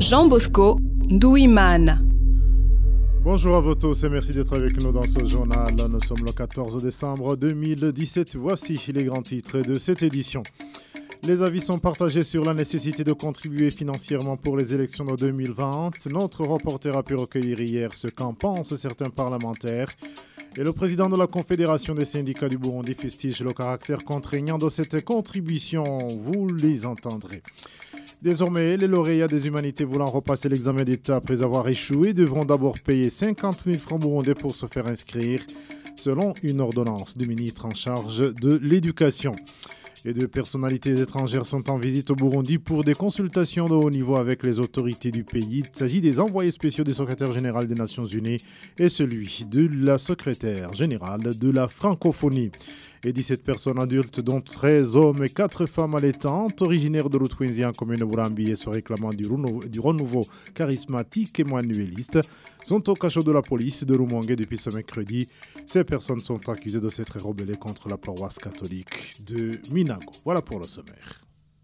Jean Bosco Douimana. Bonjour à vous tous et merci d'être avec nous dans ce journal. Nous sommes le 14 décembre 2017. Voici les grands titres de cette édition. Les avis sont partagés sur la nécessité de contribuer financièrement pour les élections de 2020. Notre reporter a pu recueillir hier ce qu'en pensent certains parlementaires. Et le président de la Confédération des syndicats du Burundi fustige le caractère contraignant de cette contribution. Vous les entendrez. Désormais, les lauréats des humanités voulant repasser l'examen d'État après avoir échoué devront d'abord payer 50 000 francs burundais pour se faire inscrire, selon une ordonnance du ministre en charge de l'Éducation. Et deux personnalités étrangères sont en visite au Burundi pour des consultations de haut niveau avec les autorités du pays. Il s'agit des envoyés spéciaux du secrétaire général des Nations Unies et celui de la secrétaire générale de la francophonie. Et 17 personnes adultes, dont 13 hommes et 4 femmes allaitantes, originaires de l'Outouenzi en commune Burambi et se réclamant du renouveau charismatique et manuéliste, sont au cachot de la police de Rumongue depuis ce mercredi. Ces personnes sont accusées de s'être rebellées contre la paroisse catholique de Minago. Voilà pour le sommaire.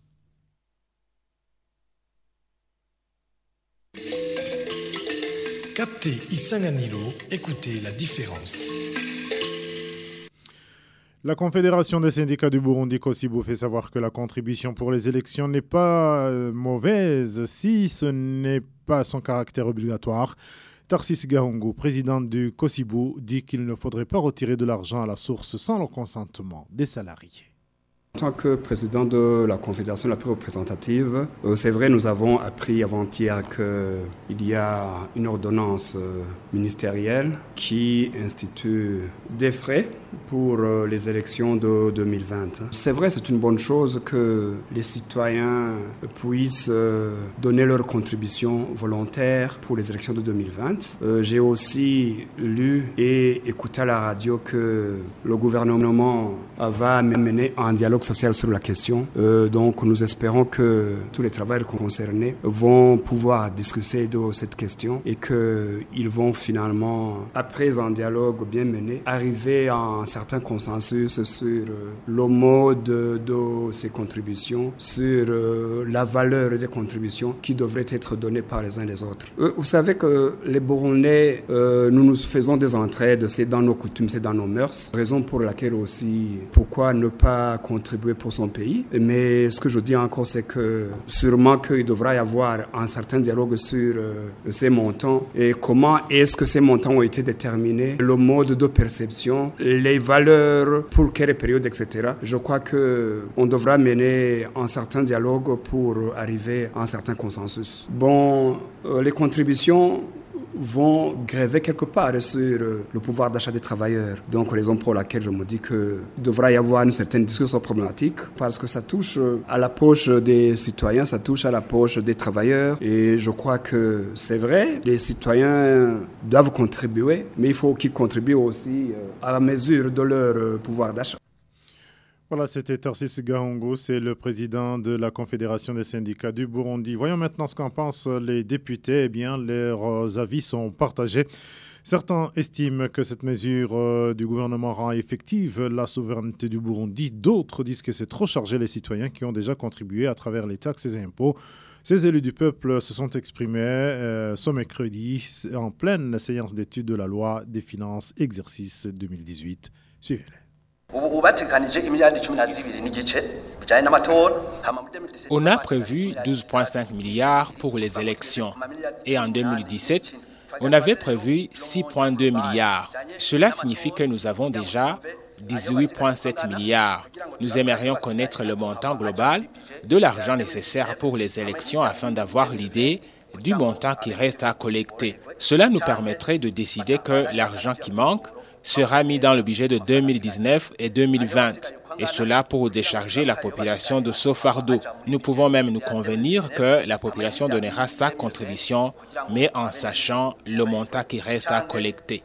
Captez Isanganilo, écoutez la différence. La Confédération des syndicats du Burundi, COSIBU, fait savoir que la contribution pour les élections n'est pas mauvaise si ce n'est pas son caractère obligatoire. Tarsis Gahungu, président du COSIBU, dit qu'il ne faudrait pas retirer de l'argent à la source sans le consentement des salariés. En tant que président de la Confédération la plus représentative, c'est vrai, nous avons appris avant-hier qu'il y a une ordonnance ministérielle qui institue des frais pour les élections de 2020. C'est vrai, c'est une bonne chose que les citoyens puissent donner leur contribution volontaire pour les élections de 2020. J'ai aussi lu et écouté à la radio que le gouvernement va mener un dialogue social sur la question. Donc nous espérons que tous les travailleurs concernés vont pouvoir discuter de cette question et qu'ils vont finalement, après un dialogue bien mené, arriver à un certain consensus sur le mode de ces contributions, sur la valeur des contributions qui devraient être données par les uns et les autres. Vous savez que les Burundais, nous faisons des entraides, c'est dans nos coutumes, c'est dans nos mœurs, raison pour laquelle aussi, pourquoi ne pas contribuer pour son pays. Mais ce que je dis encore, c'est que sûrement qu'il devra y avoir un certain dialogue sur ces montants et comment est-ce que ces montants ont été déterminés, le mode de perception, les valeurs, pour quelle période, etc. Je crois qu'on devra mener un certain dialogue pour arriver à un certain consensus. Bon, les contributions vont gréver quelque part sur le pouvoir d'achat des travailleurs. Donc, raison pour laquelle je me dis qu'il devra y avoir une certaine discussion problématique parce que ça touche à la poche des citoyens, ça touche à la poche des travailleurs. Et je crois que c'est vrai, les citoyens doivent contribuer, mais il faut qu'ils contribuent aussi à la mesure de leur pouvoir d'achat. Voilà, c'était Tarsis Gahungu, c'est le président de la Confédération des syndicats du Burundi. Voyons maintenant ce qu'en pensent les députés. Eh bien, leurs avis sont partagés. Certains estiment que cette mesure du gouvernement rend effective la souveraineté du Burundi. D'autres disent que c'est trop chargé les citoyens qui ont déjà contribué à travers les taxes et impôts. Ces élus du peuple se sont exprimés ce mercredi en pleine séance d'étude de la loi des finances exercice 2018. Suivez-les. On a prévu 12,5 milliards pour les élections et en 2017, on avait prévu 6,2 milliards. Cela signifie que nous avons déjà 18,7 milliards. Nous aimerions connaître le montant global de l'argent nécessaire pour les élections afin d'avoir l'idée du montant qui reste à collecter. Cela nous permettrait de décider que l'argent qui manque sera mis dans le budget de 2019 et 2020. Et cela pour décharger la population de ce fardeau. Nous pouvons même nous convenir que la population donnera sa contribution, mais en sachant le montant qui reste à collecter.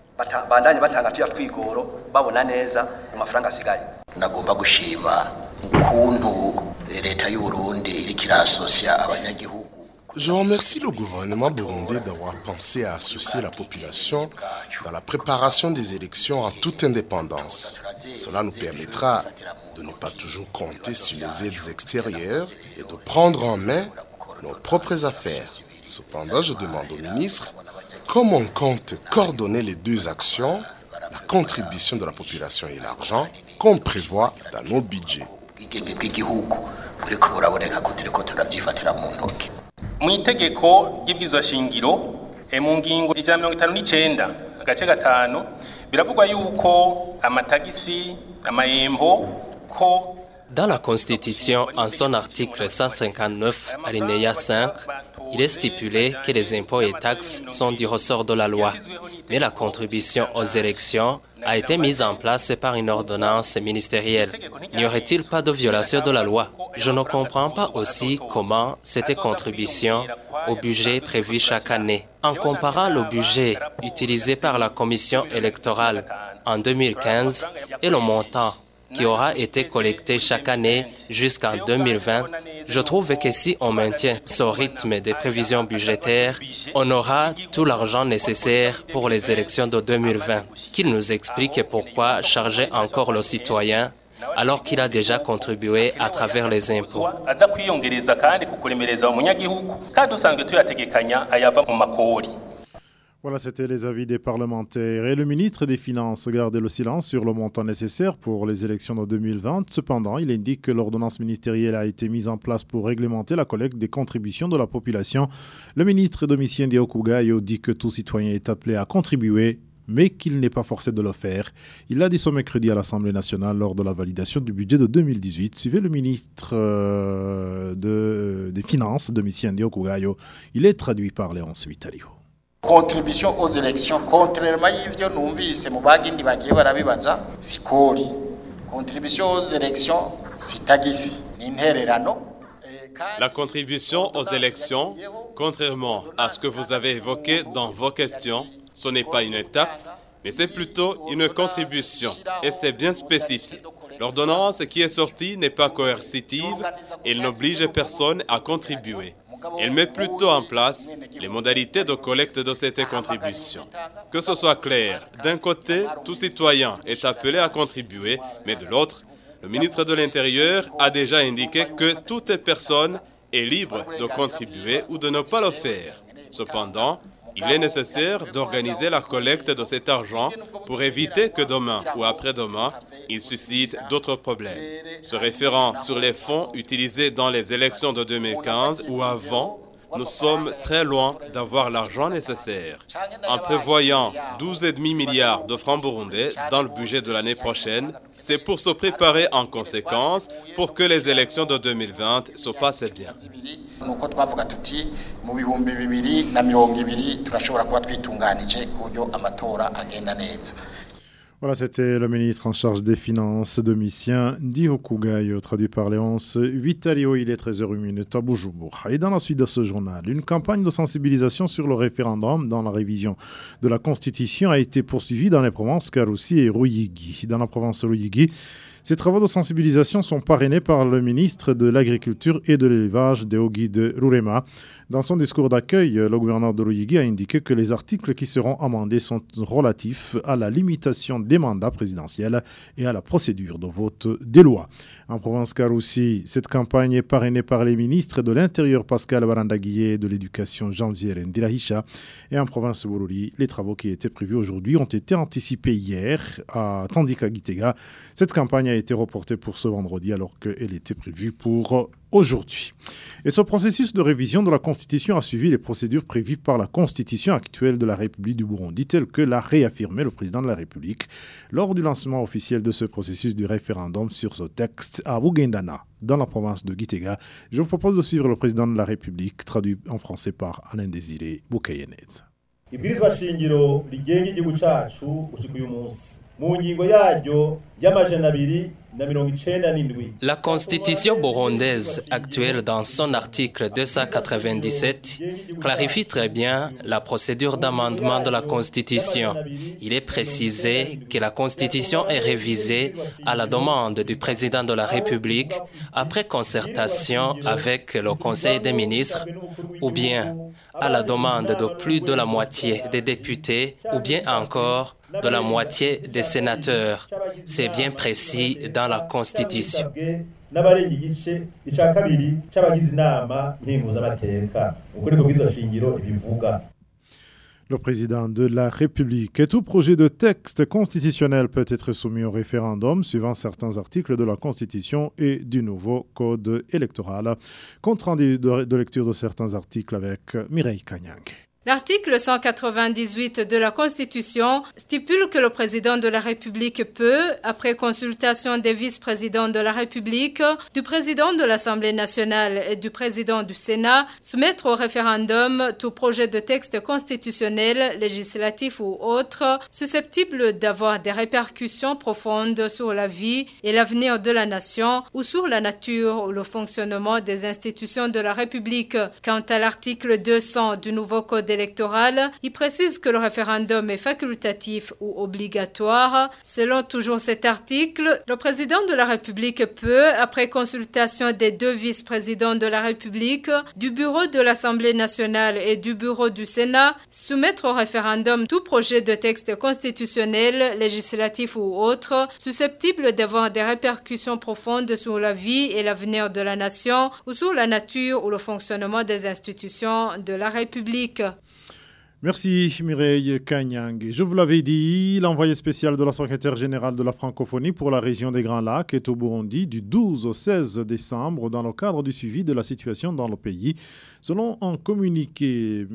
Nagomba gushima ukuntu leta y'u Burundi iriko irasosia abanyagihugu. Je remercie le gouvernement burundais d'avoir pensé à associer la population dans la préparation des élections en toute indépendance. Cela nous permettra de ne pas toujours compter sur les aides extérieures et de prendre en main nos propres affaires. Cependant, je demande au ministre comment on compte coordonner les deux actions, la contribution de la population et l'argent qu'on prévoit dans nos budgets. Mu itegeko ry'ibwirizwa shingiro mu ngingo 159 agace 5 biravugwa yuko amatagisi amayembo ko. Dans la Constitution, en son article 159, alinéa 5, il est stipulé que les impôts et taxes sont du ressort de la loi. Mais la contribution aux élections a été mise en place par une ordonnance ministérielle. N'y aurait-il pas de violation de la loi? Je ne comprends pas aussi comment cette contribution au budget prévu chaque année. En comparant le budget utilisé par la Commission électorale en 2015 et le montant qui aura été collecté chaque année jusqu'en 2020, je trouve que si on maintient ce rythme de prévisions budgétaires, on aura tout l'argent nécessaire pour les élections de 2020. Qu'il nous explique pourquoi charger encore le citoyen alors qu'il a déjà contribué à travers les impôts. Voilà, c'était les avis des parlementaires. Et le ministre des Finances gardait le silence sur le montant nécessaire pour les élections de 2020. Cependant, il indique que l'ordonnance ministérielle a été mise en place pour réglementer la collecte des contributions de la population. Le ministre Domitien Diakougayou dit que tout citoyen est appelé à contribuer, mais qu'il n'est pas forcé de le faire. Il l'a dit ce mercredi à l'Assemblée nationale lors de la validation du budget de 2018. Suivez le ministre des Finances, Domitien Diakougayou. Il est traduit par Léonce Vitalio. Contribution aux élections, contrairement à y'ivyo numvise mu bagindi bagiye barabibaza sikori. Contribution aux élections, si tagisi, ni intererano. La contribution aux élections, contrairement à ce que vous avez évoqué dans vos questions, ce n'est pas une taxe, mais c'est plutôt une contribution, et c'est bien spécifié. L'ordonnance qui est sortie n'est pas coercitive, elle n'oblige personne à contribuer. Elle met plutôt en place les modalités de collecte de cette contribution. Que ce soit clair, d'un côté, tout citoyen est appelé à contribuer, mais de l'autre, le ministre de l'Intérieur a déjà indiqué que toute personne est libre de contribuer ou de ne pas le faire. Cependant, il est nécessaire d'organiser la collecte de cet argent pour éviter que demain ou après-demain, il suscite d'autres problèmes. Se référant sur les fonds utilisés dans les élections de 2015 ou avant, nous sommes très loin d'avoir l'argent nécessaire. En prévoyant 12,5 milliards de francs burundais dans le budget de l'année prochaine, c'est pour se préparer en conséquence pour que les élections de 2020 se passent bien. Voilà, c'était le ministre en charge des Finances, Domitien Diakougayou, traduit par Léonce Vitalio. Il est 13h01 à Bujumbura. Et dans la suite de ce journal, une campagne de sensibilisation sur le référendum dans la révision de la Constitution a été poursuivie dans les provinces Karoussi et Ruyigi. Dans la province Ruyigi, ces travaux de sensibilisation sont parrainés par le ministre de l'Agriculture et de l'Élevage, Deogi de Rurema. Dans son discours d'accueil, le gouverneur de Ruyigi a indiqué que les articles qui seront amendés sont relatifs à la limitation des mandats présidentiels et à la procédure de vote des lois. En province Karoussi, cette campagne est parrainée par les ministres de l'Intérieur Pascal Barandaguié et de l'Éducation Jean-Pierre Ndirahisha. Et en province Bururi, les travaux qui étaient prévus aujourd'hui ont été anticipés hier, tandis qu'à Gitega, cette campagne a été reportée pour ce vendredi alors qu'elle était prévue pour aujourd'hui. Et ce processus de révision de la Constitution a suivi les procédures prévues par la Constitution actuelle de la République du Burundi, telle que l'a réaffirmé le président de la République lors du lancement officiel de ce processus du référendum sur ce texte à Bugendana, dans la province de Gitega. Je vous propose de suivre le président de la République, traduit en français par Alain Désiré Boukayenez. Ibwirizwa shingiro rigenga igihugu cacu gushika uyu munsi mu ngingo yaryo y'amajana 297. La constitution burundaise actuelle dans son article 297 clarifie très bien la procédure d'amendement de la constitution. Il est précisé que la constitution est révisée à la demande du président de la République après concertation avec le Conseil des ministres ou bien à la demande de plus de la moitié des députés ou bien encore de la moitié des sénateurs. C'est bien précis dans la Constitution. n'abarenga igice ica kabiri c'abagize inama nkenguzamateka uko niko bw'izo shingiro bivuga. Le président de la République. Et tout projet de texte constitutionnel peut être soumis au référendum suivant certains articles de la Constitution et du nouveau code électoral. Compte rendu de lecture de certains articles avec Mireille Kanyang. L'article 198 de la Constitution stipule que le président de la République peut, après consultation des vice-présidents de la République, du président de l'Assemblée nationale et du président du Sénat, soumettre au référendum tout projet de texte constitutionnel, législatif ou autre, susceptible d'avoir des répercussions profondes sur la vie et l'avenir de la nation ou sur la nature ou le fonctionnement des institutions de la République. Quant à l'article 200 du nouveau code électoral, il précise que le référendum est facultatif ou obligatoire. Selon toujours cet article, le président de la République peut, après consultation des deux vice-présidents de la République, du bureau de l'Assemblée nationale et du bureau du Sénat, soumettre au référendum tout projet de texte constitutionnel, législatif ou autre, susceptible d'avoir des répercussions profondes sur la vie et l'avenir de la nation ou sur la nature ou le fonctionnement des institutions de la République. Merci Mireille Kanyang. Je vous l'avais dit, l'envoyé spécial de la secrétaire générale de la francophonie pour la région des Grands Lacs est au Burundi du 12 au 16 décembre dans le cadre du suivi de la situation dans le pays. Selon un communiqué,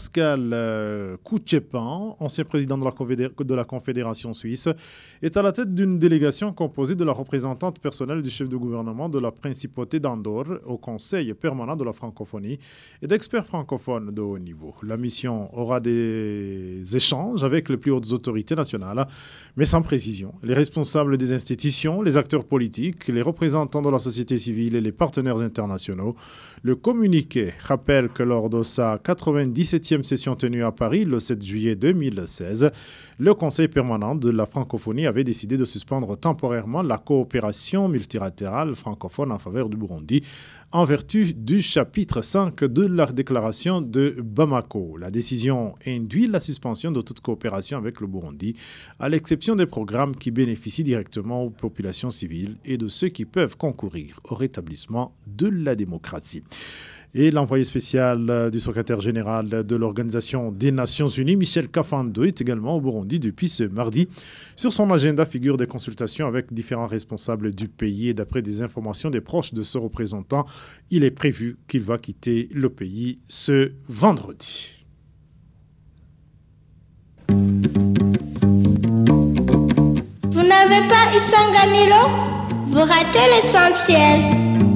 Pascal Kouchepan, ancien président de la Confédération suisse, est à la tête d'une délégation composée de la représentante personnelle du chef de gouvernement de la principauté d'Andorre au Conseil permanent de la francophonie et d'experts francophones de haut niveau. La mission aura des échanges avec les plus hautes autorités nationales, mais sans précision. Les responsables des institutions, les acteurs politiques, les représentants de la société civile et les partenaires internationaux. Le communiqué rappelle que lors de sa 97e session tenue à Paris le 7 juillet 2016, le Conseil permanent de la francophonie avait décidé de suspendre temporairement la coopération multilatérale francophone en faveur du Burundi en vertu du chapitre 5 de la déclaration de Bamako. La décision induit la suspension de toute coopération avec le Burundi, à l'exception des programmes qui bénéficient directement aux populations civiles et de ceux qui peuvent concourir au rétablissement de la démocratie. Et l'envoyé spécial du secrétaire général de l'Organisation des Nations Unies, Michel Kafando, est également au Burundi depuis ce mardi. Sur son agenda figurent des consultations avec différents responsables du pays et d'après des informations des proches de ce représentant, il est prévu qu'il va quitter le pays ce vendredi. Vous n'avez pas Isanganilo? Vous ratez l'essentiel.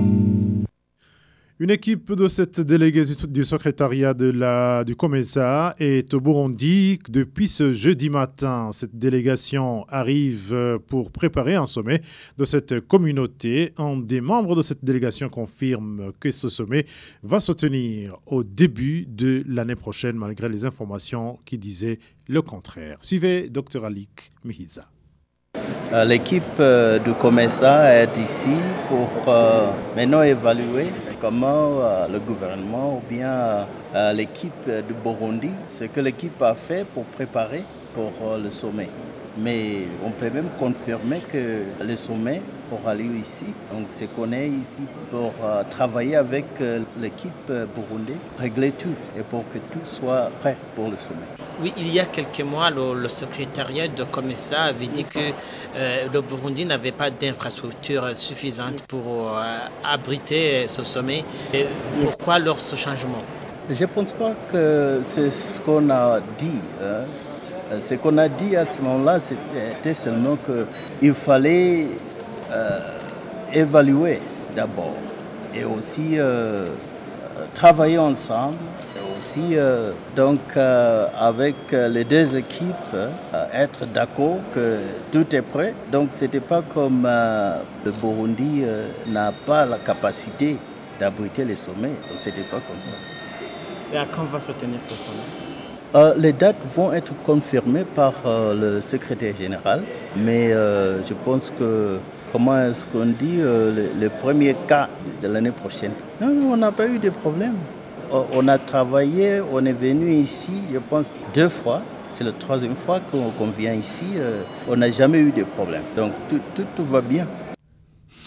Une équipe de cette déléguée du secrétariat du COMESA est au Burundi depuis ce jeudi matin. Cette délégation arrive pour préparer un sommet de cette communauté. Un des membres de cette délégation confirme que ce sommet va se tenir au début de l'année prochaine, malgré les informations qui disaient le contraire. Suivez Dr Alik Mihiza. L'équipe du COMESA est ici pour maintenant évaluer comment le gouvernement ou bien l'équipe du Burundi, ce que l'équipe a fait pour préparer pour le sommet. Mais on peut même confirmer que le sommet aura lieu ici. Donc c'est qu'on est ici pour travailler avec l'équipe burundaise, régler tout et pour que tout soit prêt pour le sommet. Oui, il y a quelques mois, le secrétariat de COMESA avait dit que le Burundi n'avait pas d'infrastructure suffisante pour abriter ce sommet. Et pourquoi alors ce changement? Je ne pense pas que c'est ce qu'on a dit. Ce qu'on a dit à ce moment-là, c'était seulement qu'il fallait évaluer d'abord et aussi travailler ensemble. Et aussi, avec les deux équipes, être d'accord que tout est prêt. Donc, ce n'était pas comme le Burundi n'a pas la capacité d'abriter les sommets. Donc, ce n'était pas comme ça. Et à quand va se tenir ce sommet? Les dates vont être confirmées par le secrétaire général, mais je pense que, comment est-ce qu'on dit, le premier cas de l'année prochaine. Non, on n'a pas eu de problème. On a travaillé, on est venu ici, je pense, 2 fois. C'est la 3e fois qu'on vient ici. On n'a jamais eu de problème. Donc tout va bien.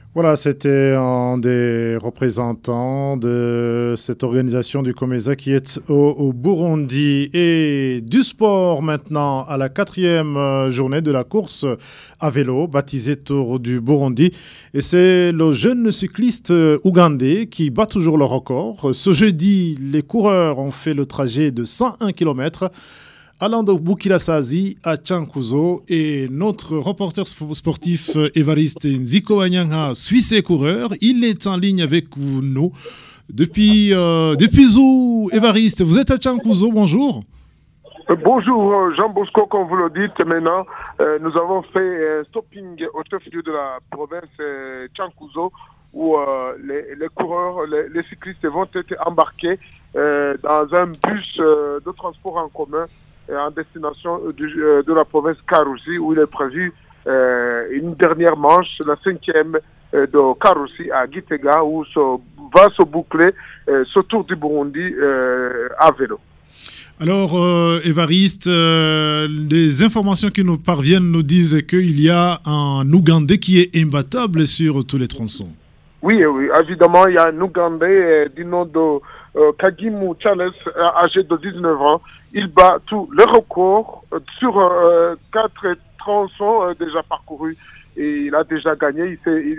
Voilà, c'était un des représentants de cette organisation du COMESA qui est au Burundi. Et du sport maintenant à la 4e journée de la course à vélo baptisée Tour du Burundi. Et c'est le jeune cycliste ougandais qui bat toujours le record. Ce jeudi, les coureurs ont fait le trajet de 101 km. Allant de Bukirasazi à Chankuzo et notre reporter sportif Évariste Nzikowanyanga suit ses coureurs. Il est en ligne avec nous depuis où, Évariste? Vous êtes à Chankuzo, bonjour. Bonjour Jean Bosco, comme vous le dites maintenant, nous avons fait un stopping au chef-lieu de la province Chankuzo où les coureurs, les cyclistes vont être embarqués dans un bus de transport en commun en destination de la province Karusi, où il est prévu une dernière manche, la 5e de Karusi à Gitega, où va se boucler ce Tour du Burundi à vélo. Alors, Évariste, les informations qui nous parviennent nous disent qu'il y a un Ougandais qui est imbattable sur tous les tronçons. Oui, évidemment, il y a un Ougandais du nom de Kagimu Charles, âgé de 19 ans. Il bat tous les records sur 4 tronçons déjà parcourus et il a déjà gagné.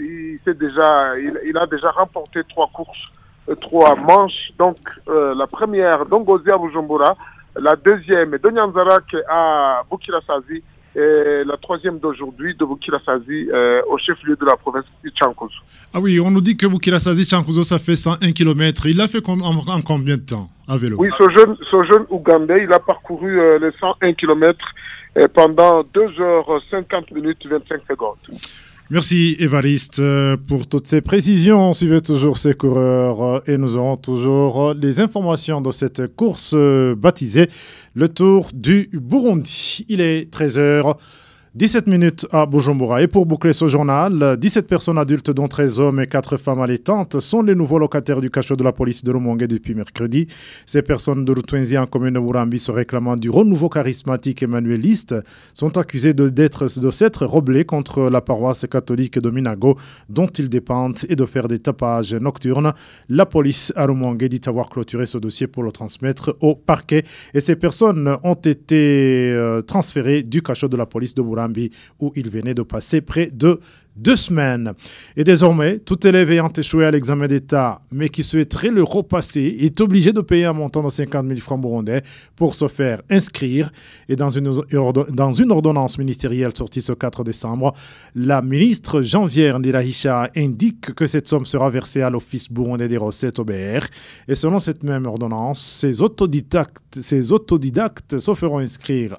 Il a déjà remporté 3 courses, 3 manches. Donc la première d'Ongozi à Bujumbura, la deuxième de Nyanzarak à Bukirasazi et la 3e d'aujourd'hui de Bukirasazi au chef-lieu de la province de Chankuzo. Ah oui, on nous dit que Bukirasazi-Chankuzo, ça fait 101 km. Il l'a fait en combien de temps à vélo? Oui, ce jeune Ougandais, il a parcouru les 101 km pendant 2h50 minutes 25 secondes. Merci Évariste pour toutes ces précisions. Suivez toujours ces coureurs et nous aurons toujours les informations de cette course baptisée le Tour du Burundi. Il est 13h17 à Bujumbura. Et pour boucler ce journal, 17 personnes adultes dont 13 hommes et 4 femmes allaitantes sont les nouveaux locataires du cachot de la police de Rumonge depuis mercredi. Ces personnes de Rutwenzi en commune de Murambi se réclamant du renouveau charismatique emmanueliste sont accusées de s'être rebellés contre la paroisse catholique de Minago dont ils dépendent et de faire des tapages nocturnes. La police à Rumonge dit avoir clôturé ce dossier pour le transmettre au parquet et ces personnes ont été transférées du cachot de la police de Murambi où il venait de passer près de 2 semaines. Et désormais, tout élève ayant échoué à l'examen d'État, mais qui souhaiterait le repasser, est obligé de payer un montant de 50 000 francs burundais pour se faire inscrire. Et dans une ordonnance ministérielle sortie ce 4 décembre, la ministre Janvière Ndirahisha indique que cette somme sera versée à l'Office burundais des recettes OBR. Et selon cette même ordonnance, ces autodidactes se feront inscrire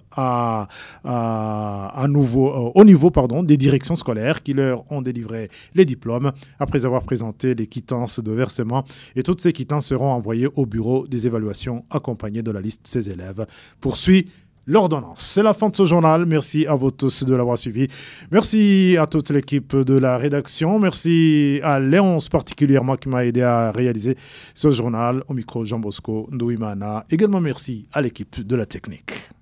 au niveau des directions scolaires qui leur ont délivré les diplômes après avoir présenté les quittances de versement et toutes ces quittances seront envoyées au bureau des évaluations accompagnées de la liste de ces élèves. Poursuit l'ordonnance. C'est la fin de ce journal. Merci à vous tous de l'avoir suivi. Merci à toute l'équipe de la rédaction. Merci à Léonce particulièrement qui m'a aidé à réaliser ce journal. Au micro, Jean Bosco Ndouimana. Également merci à l'équipe de la technique.